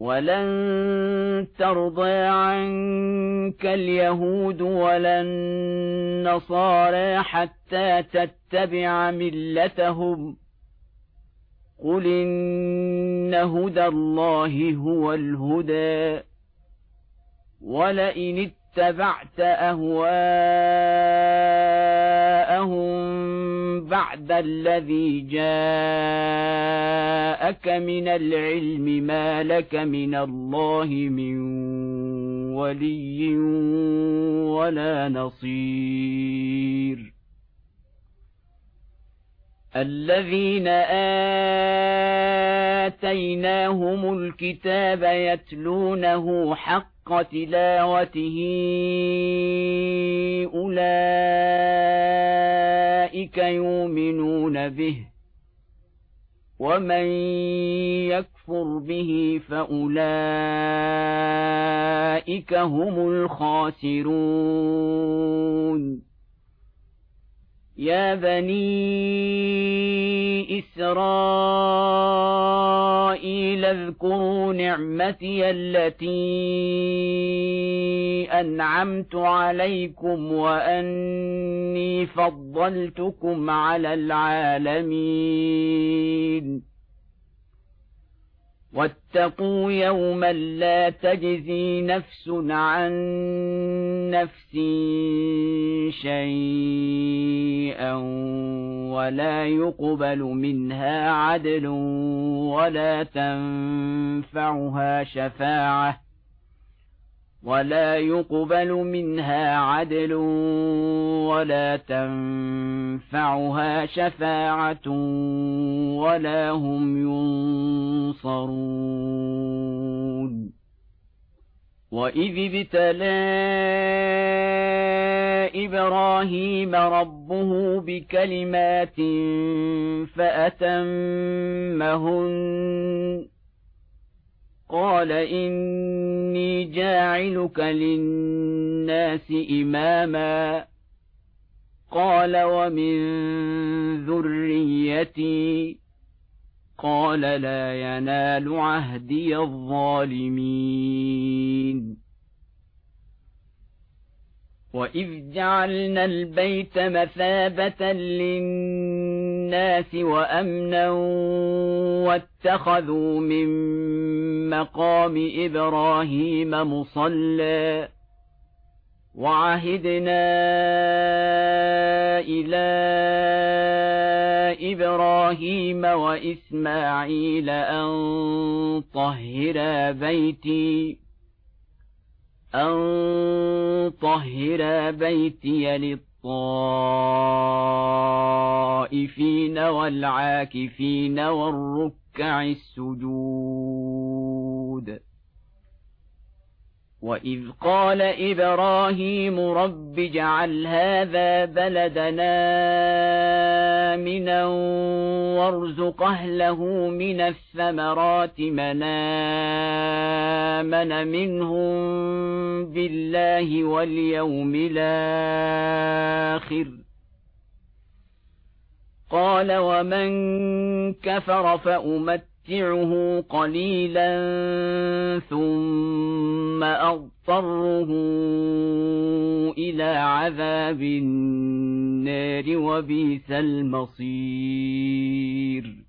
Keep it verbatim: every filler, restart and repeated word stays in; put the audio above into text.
ولن ترضى عنك اليهود ولا النصارى حتى تتبع ملتهم قل إن هدى الله هو الهدى ولئن اتبعت أهواءهم بعد الذي جاءك من العلم ما لك من الله من ولي ولا نصير الذين آتيناهم الكتاب يتلونه حق تلاوته أولئك يؤمنون به ومن يكفر به فأولئك هم الخاسرون يا بني إسرائيل اذكروا نعمتي التي أنعمت عليكم وأني فضلتكم على العالمين واتقوا يوما لا تجزي نفس عن نفس شيئا ولا يقبل منها عدل ولا تنفعها شفاعة ولا يقبل منها عدل ولا تنفعها شفاعة ولا هم ينصرون وإذ ابتلى إبراهيم ربه بكلمات فأتمهن قال إني جاعلك للناس إماما قال ومن ذريتي قال لا ينال عهدي الظالمين وإذ جعلنا البيت مثابة للناس وأمنا واتخذوا من مقام إبراهيم مصلى وعهدنا إلى إبراهيم وإسماعيل أن طهرا بيتي أن طهرا بيتي للطائفين والعاكفين والركع السجود وإذ قال إبراهيم رب اجعل هذا بلدنا آمنا وارزق أهله من الثمرات من آمن منهم بالله واليوم الآخر قال ومن كفر فأمتعه قليلا ثم أضطره إلى عذاب النار وبئس المصير